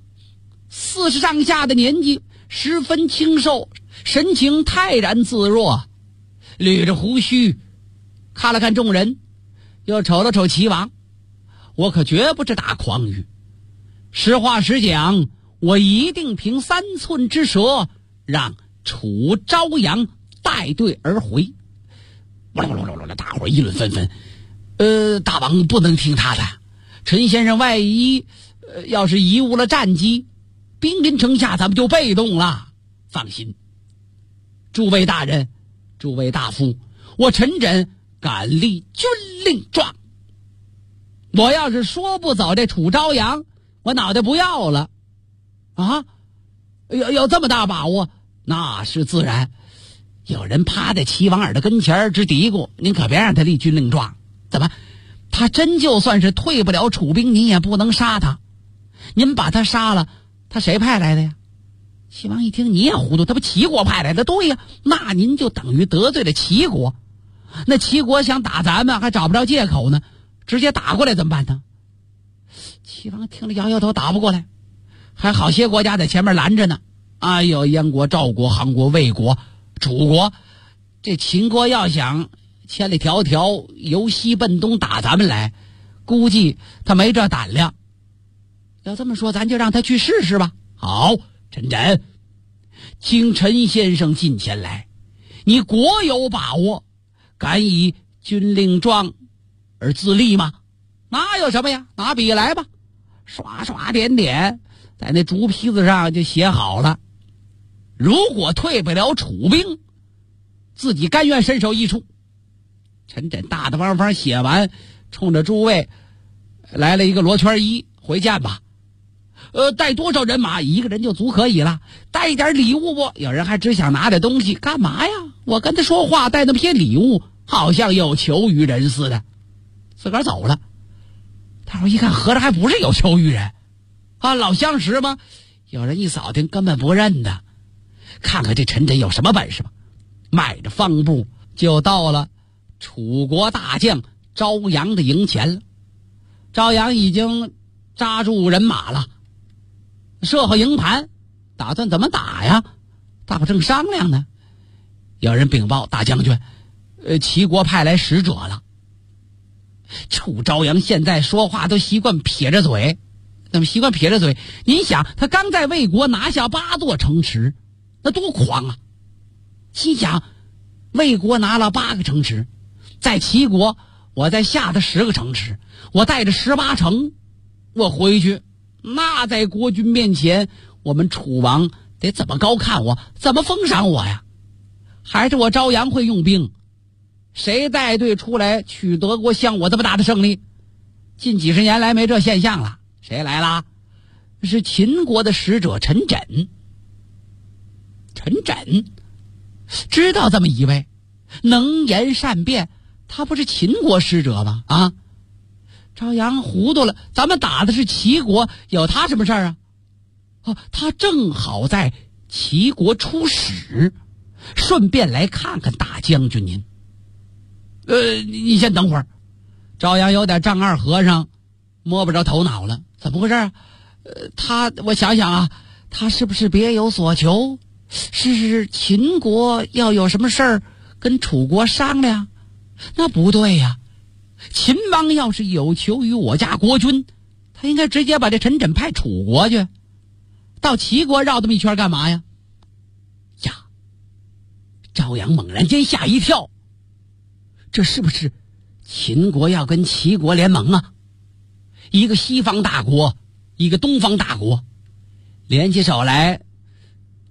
40上下的年纪，十分清瘦，神情泰然自若，捋着胡须，看了看众人，又瞅了瞅齐王。我可绝不是打诳语，实话实讲，我一定凭3寸之舌，让楚昭阳带队而回。大伙儿议论纷纷。大王不能听他的，陈先生万一要是贻误了战机，兵临城下，咱们就被动了。放心，诸位大人，诸位大夫，我陈轸敢立军令状。我要是说不走这楚昭阳，我脑袋不要了啊！有这么大把握？那是自然。有人趴在齐王耳朵跟前直嘀咕：您可别让他立军令状。怎么？他真就算是退不了楚兵，您也不能杀他。您把他杀了，他谁派来的呀？齐王一听，你也糊涂，他不齐国派来的？对呀，那您就等于得罪了齐国。那齐国想打咱们，还找不着借口呢，直接打过来怎么办呢？齐王听了摇摇头，打不过来。还好些国家在前面拦着呢。有燕国、赵国、韩国、魏国、楚国。这秦国要想千里迢迢由西奔东打咱们来，估计他没这胆量。要这么说，咱就让他去试试吧。好，陈轸，请陈先生近前来，你国有把握，敢以军令状而自立吗？那有什么呀？拿笔来吧，刷刷点点，在那竹坯子上就写好了。如果退不了楚兵，自己甘愿身首异处。陈轸大大方方写完，冲着诸位来了一个罗圈1，回见吧。带多少人马？1个人就足可以了。带一点礼物不？有人还只想拿点东西，干嘛呀？我跟他说话带那么些礼物，好像有求于人似的，自个儿走了。大伙一看，合着还不是有求于人啊，老相识吗？有人一扫听，根本不认的。看看这陈轸有什么本事吧，迈着方步就到了楚国大将昭阳的营前了。昭阳已经扎住人马了，设好营盘，打算怎么打呀？大伙正商量呢，有人禀报大将军，齐国派来使者了。楚昭阳现在说话都习惯撇着嘴。怎么习惯撇着嘴？您想，他刚在魏国拿下8座城池，那多狂啊！心想，魏国拿了8个城池，在齐国我再下他10个城池，我带着18城，我回去，那在国君面前，我们楚王得怎么高看我，怎么封赏我呀？还是我昭阳会用兵？谁带队出来取德国像我这么大的胜利？近几十年来没这现象了。谁来了？是秦国的使者陈轸。陈轸知道这么一位能言善辩，他不是秦国使者吗？啊，昭阳糊涂了，咱们打的是齐国，有他什么事儿啊？他正好在齐国出使，顺便来看看大将军您。你先等会儿。昭阳有点丈二和尚摸不着头脑了，怎么回事啊？我想想啊，他是不是别有所求？是秦国要有什么事儿跟楚国商量？那不对呀，秦王要是有求于我家国君，他应该直接把这陈轸派楚国去，到齐国绕这么一圈干嘛呀？呀！昭阳猛然间吓一跳，这是不是秦国要跟齐国联盟啊？一个西方大国，一个东方大国，联起手来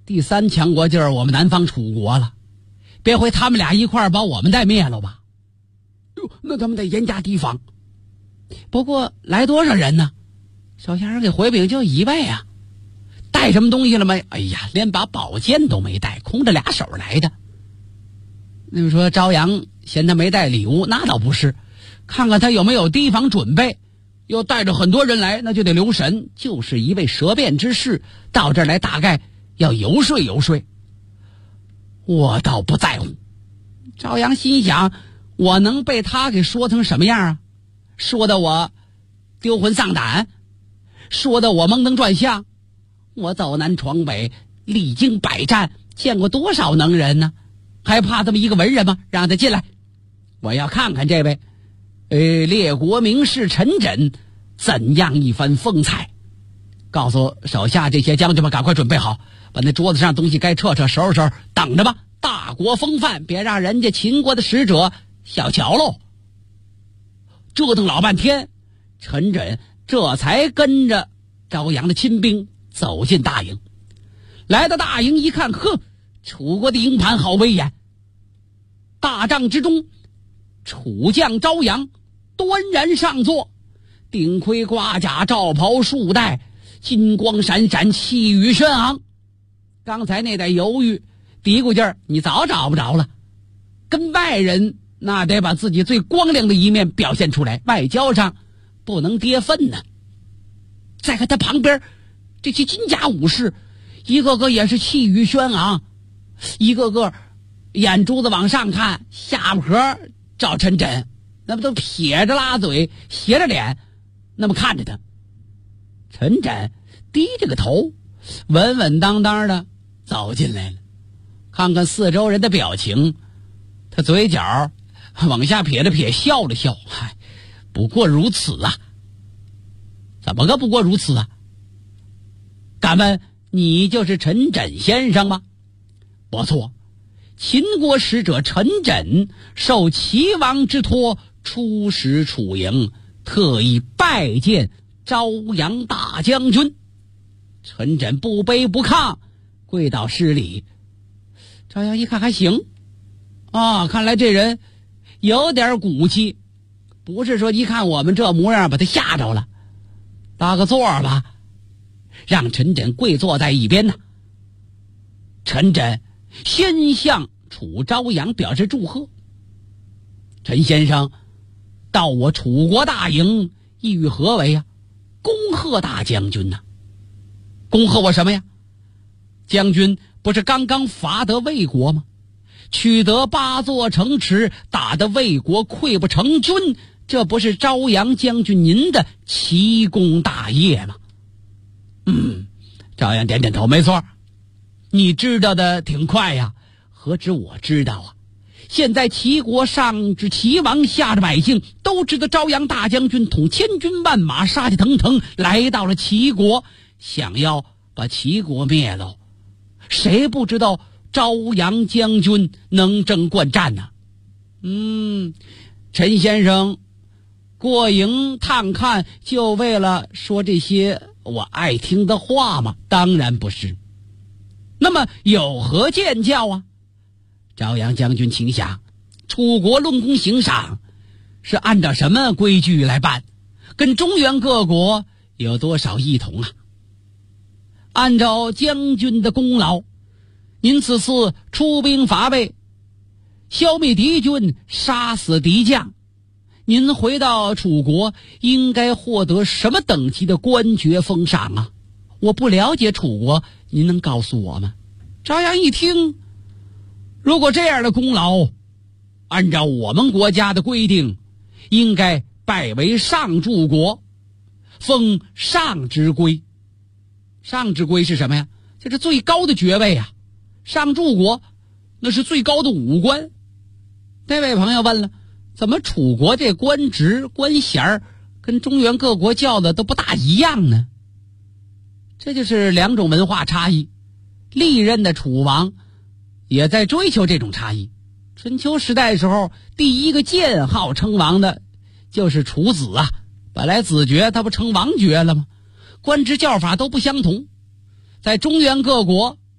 第3强国就是我们南方楚国了，别回他们俩一块儿把我们带灭了吧？哟，那咱们得严加提防。不过来多少人呢？首先人给回禀就1位啊。带什么东西了没？哎呀，连把宝剑都没带，空着2手来的。那么说朝阳嫌他没带礼物，那倒不是，看看他有没有提防准备。又带着很多人来，那就得留神，就是一位舌辩之士到这儿来，大概要游说游说。我倒不在乎。朝阳心想，我能被他给说成什么样啊？说的我丢魂丧胆，说的我蒙登转向。我走南闯北，历经百战，见过多少能人呢？还怕这么一个文人吗？让他进来，我要看看这位列国名士陈轸怎样一番风采。告诉手下这些将军们，赶快准备好，把那桌子上东西该撤撤，收拾收拾，等着吧。大国风范，别让人家秦国的使者小瞧喽。折腾老半天，陈轸这才跟着朝阳的亲兵走进大营。来到大营一看，呵，楚国的营盘好威严。大帐之中，楚将朝阳端然上座，顶盔挂甲，罩袍束带，金光闪闪，气宇轩昂。刚才那点犹豫嘀咕劲儿，你早找不着了。跟外人那得把自己最光亮的一面表现出来，外交上不能跌份呢。再看他旁边这些金甲武士，一个个也是气宇轩昂，一个个眼珠子往上看，下巴颏照陈轸，那不都撇着拉嘴，斜着脸，那么看着他。陈轸低着个头，稳稳当当的走进来了。看看四周人的表情，他嘴角往下撇了撇，笑了笑，嗨，不过如此啊。怎么个不过如此啊？敢问你就是陈轸先生吗？不错，秦国使者陈轸受齐王之托出使楚营，特意拜见朝阳大将军。陈轸不卑不亢，跪倒施礼。朝阳一看还行啊，看来这人有点骨气，不是说一看我们这模样把他吓着了。搭个座吧，让陈轸跪坐在一边呢。陈轸先向楚朝阳表示祝贺。陈先生到我楚国大营，意欲何为呀？恭贺大将军呐。恭贺我什么呀？将军不是刚刚伐得魏国吗？取得8座城池，打得魏国溃不成军，这不是朝阳将军您的奇功大业吗？朝阳点点头，没错，你知道的挺快呀。何止我知道啊，现在齐国上至齐王，下至百姓，都知道朝阳大将军统千军万马，杀气腾腾来到了齐国，想要把齐国灭了。谁不知道朝阳将军能征惯战呢？陈先生过营探看就为了说这些我爱听的话吗？当然不是。那么有何见教啊？朝阳将军请想，楚国论功行赏是按照什么规矩来办？跟中原各国有多少异同啊？按照将军的功劳，您此次出兵伐魏，消灭敌军，杀死敌将，您回到楚国应该获得什么等级的官爵封赏啊？我不了解楚国，您能告诉我吗？朝阳一听，如果这样的功劳，按照我们国家的规定，应该拜为上柱国，封上之圭。上之圭是什么呀？这是最高的爵位啊。上柱国那是最高的武官。那位朋友问了，怎么楚国这官职官衔跟中原各国叫的都不大一样呢？这就是两种文化差异。历任的楚王也在追求这种差异。春秋时代的时候，第一个建号称王的就是楚子啊，本来子爵他不称王爵了吗？官职叫法都不相同。在中原各国，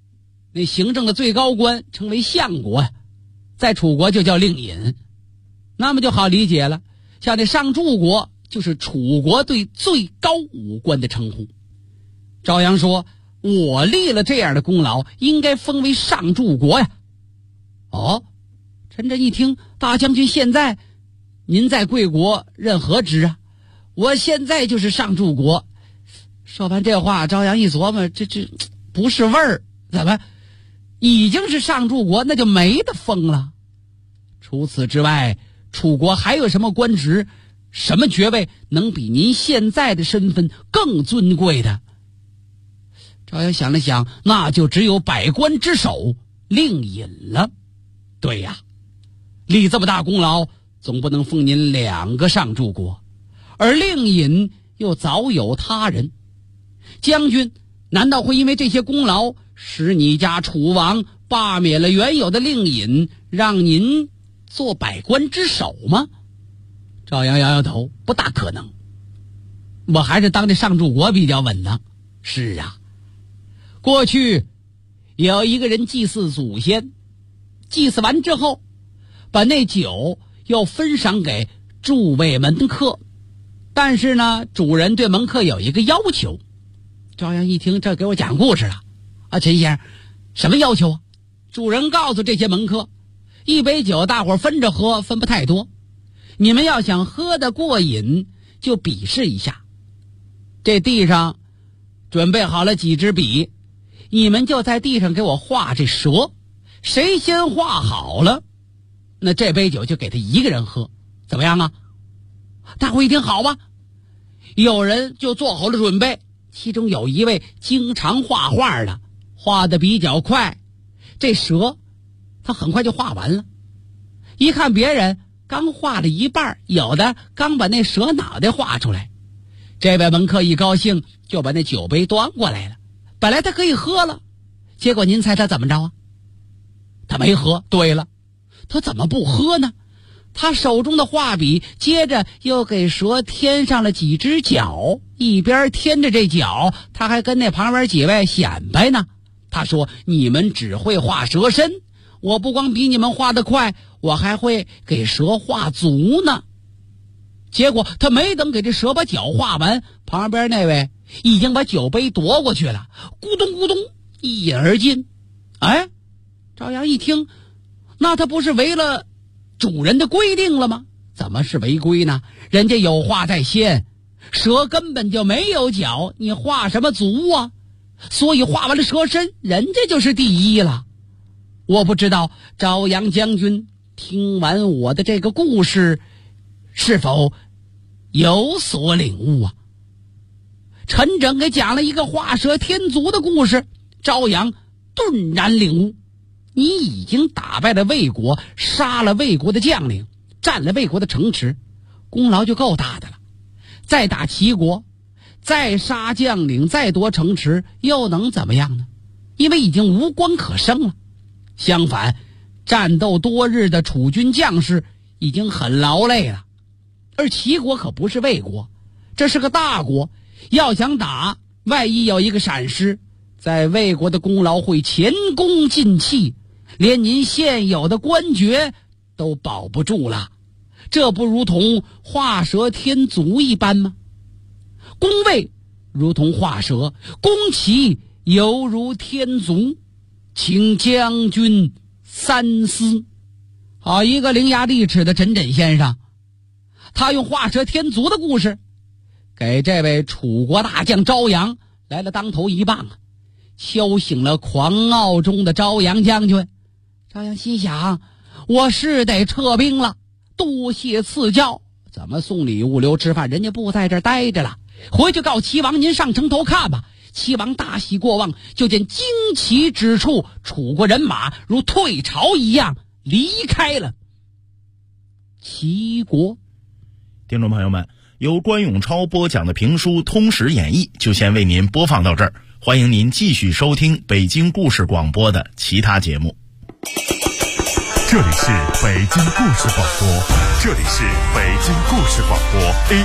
那行政的最高官称为相国呀，在楚国就叫令尹。那么就好理解了，像那上柱国就是楚国对最高武官的称呼。赵阳说，我立了这样的功劳，应该封为上柱国呀。哦，陈真一听，大将军现在您在贵国任何职啊？我现在就是上柱国。说完这话，赵阳一琢磨，这不是味儿，怎么已经是上柱国，那就没得封了。除此之外，楚国还有什么官职，什么爵位能比您现在的身份更尊贵的？赵阳想了想，那就只有百官之首令尹了。对呀，立这么大功劳，总不能封您2个上柱国，而令尹又早有他人。将军难道会因为这些功劳使你家楚王罢免了原有的令尹，让您做百官之首吗？赵阳摇摇头，不大可能，我还是当这上柱国比较稳当。是啊，过去有一个人祭祀祖先，祭祀完之后把那酒要分赏给诸位门客，但是呢，主人对门客有一个要求。赵阳一听，这给我讲故事了啊！陈先生，什么要求啊？主人告诉这些门客，一杯酒大伙分着喝，分不太多，你们要想喝得过瘾，就比试一下。这地上准备好了几支笔，你们就在地上给我画这蛇，谁先画好了，那这杯酒就给他一个人喝，怎么样啊？大伙一听好吧，有人就做好了准备。其中有一位经常画画的，画得比较快，这蛇他很快就画完了。一看别人刚画了一半，有的刚把那蛇脑袋画出来，这位门客一高兴就把那酒杯端过来了。本来他可以喝了，结果您猜他怎么着啊？他没喝。对了，他怎么不喝呢？他手中的画笔接着又给蛇添上了几只脚，一边添着这脚，他还跟那旁边几位显摆呢。他说，你们只会画蛇身，我不光比你们画得快，我还会给蛇画足呢。结果他没等给这蛇把脚画完，旁边那位已经把酒杯夺过去了，咕咚咕咚一饮而尽。哎，赵阳一听，那他不是违了主人的规定了吗？怎么是违规呢？人家有画在先，蛇根本就没有脚，你画什么足啊？所以画完了蛇身，人家就是第一了。我不知道赵阳将军听完我的这个故事是否有所领悟啊？陈整给讲了一个画蛇添足的故事，赵阳顿然领悟，你已经打败了魏国，杀了魏国的将领，占了魏国的城池，功劳就够大的了。再打齐国，再杀将领，再夺城池，又能怎么样呢？因为已经无关可生了。相反，战斗多日的楚军将士已经很劳累了。而齐国可不是魏国，这是个大国，要想打，万一有一个闪失，在魏国的功劳会前功尽弃，连您现有的官爵都保不住了。这不如同画蛇添足一般吗？攻魏如同画蛇，攻齐犹如添足，请将军三思。好一个伶牙俐齿的陈轸先生，他用画蛇添足的故事给这位楚国大将昭阳来了当头一棒啊，敲醒了狂傲中的昭阳将军。昭阳心想，我是得撤兵了，多谢赐教，怎么送礼物留吃饭，人家不在这儿待着了，回去告齐王，您上城头看吧。齐王大喜过望，就见旌旗之处，楚国人马如退潮一样离开了齐国。 听众朋友们，由关永超播讲的评书《通史演义》就先为您播放到这儿，欢迎您继续收听北京故事广播的其他节目。 这里是北京故事广播，这里是北京故事广播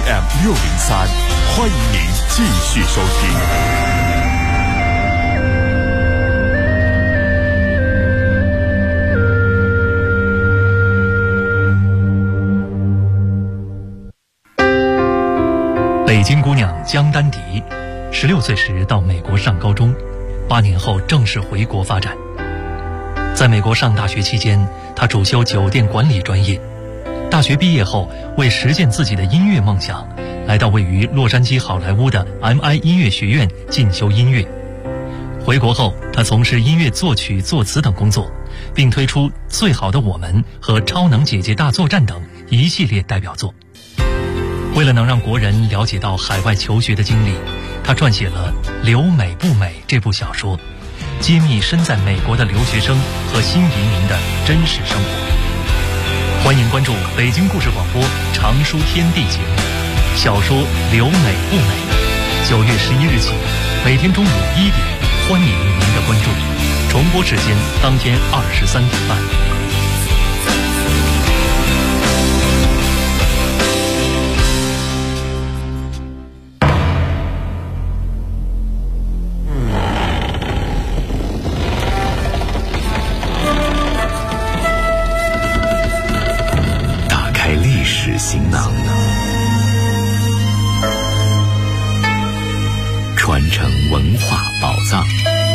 AM603，欢迎您继续收听。 娘江丹迪，16岁时到美国上高中，8年后正式回国发展。在美国上大学期间，他主修酒店管理专业。大学毕业后，为实现自己的音乐梦想，来到位于洛杉矶好莱坞的 MI 音乐学院进修音乐。回国后，他从事音乐作曲、作词等工作，并推出《最好的我们》和《超能姐姐大作战》等一系列代表作。为了能让国人了解到海外求学的经历，他撰写了《留美不美》这部小说，揭秘身在美国的留学生和新移民的真实生活。欢迎关注北京故事广播常书天地节目，小说《留美不美》，9月11日起，每天中午1点，欢迎您的关注。重播时间当天23点半。 行囊，传承文化宝藏。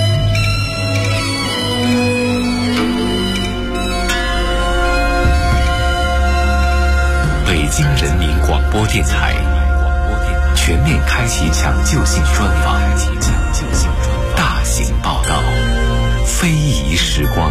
北京人民广播电台全面开启抢救性专访，大型报道，非遗时光。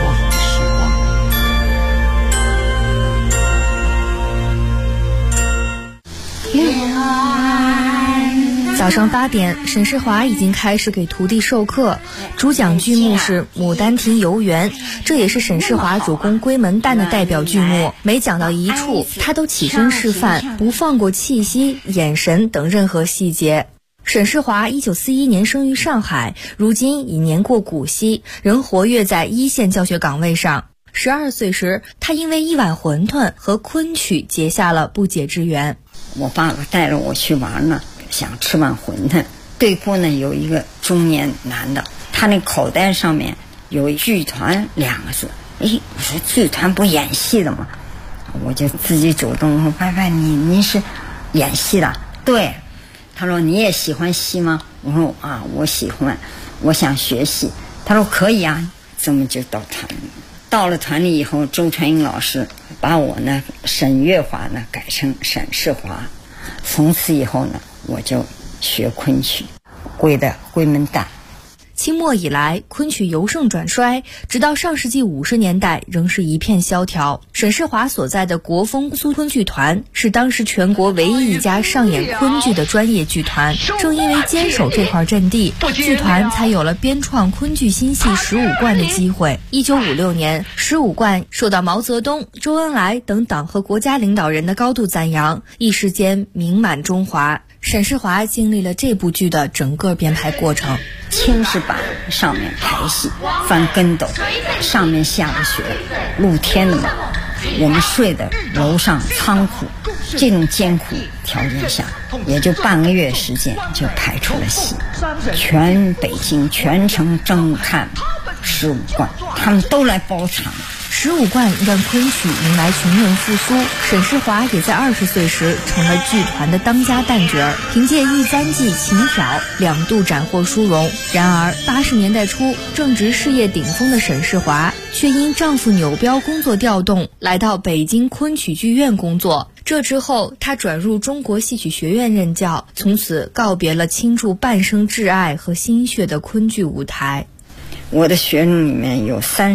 早上8点，沈世华已经开始给徒弟授课，主讲剧目是《牡丹亭游园》，这也是沈世华主攻闺门旦的代表剧目。每讲到一处，他都起身示范，不放过气息、眼神等任何细节。沈世华1941年生于上海，如今已年过古稀，仍活跃在一线教学岗位上。12岁时，他因为一碗馄饨和昆曲结下了不解之缘。 我爸爸带着我去玩呢，想吃碗馄饨。对过呢有一个中年男的，他那口袋上面有剧团2个字。我说剧团不演戏的吗？我就自己主动说：“伯伯，您是演戏的？”对。他说：“你也喜欢戏吗？”我说：“啊，我喜欢，我想学戏。”他说：“可以啊。”这么就到团里。到了团里以后，周传英老师把我呢沈月华呢改成沈世华。从此以后呢，我就学昆曲，归的闺门旦。 清末以来，昆曲由盛转衰，直到上世纪50年代仍是一片萧条。沈世华所在的国风苏昆剧团是当时全国唯一一家上演昆剧的专业剧团。正因为坚守这块阵地，剧团才有了编创昆剧新戏15贯的机会。1956年，15贯受到毛泽东、周恩来等党和国家领导人的高度赞扬，一时间名满中华。沈世华经历了这部剧的整个编排过程。 青石板上面排戏，翻跟斗，上面下着雪，露天的嘛。我们睡的楼上仓库，这种艰苦条件下，也就半个月时间就排出了戏。全北京全城争看15贯，他们都来包场。 15贯让昆曲迎来群人复苏，沈世华也在20岁时成了剧团的当家旦角，凭借《玉簪记》《琴挑》2度斩获殊荣。然而80年代初，正值事业顶峰的沈世华却因丈夫纽标工作调动，来到北京昆曲剧院工作。这之后，他转入中国戏曲学院任教，从此告别了倾注半生挚爱和心血的昆剧舞台。 我的学生里面有30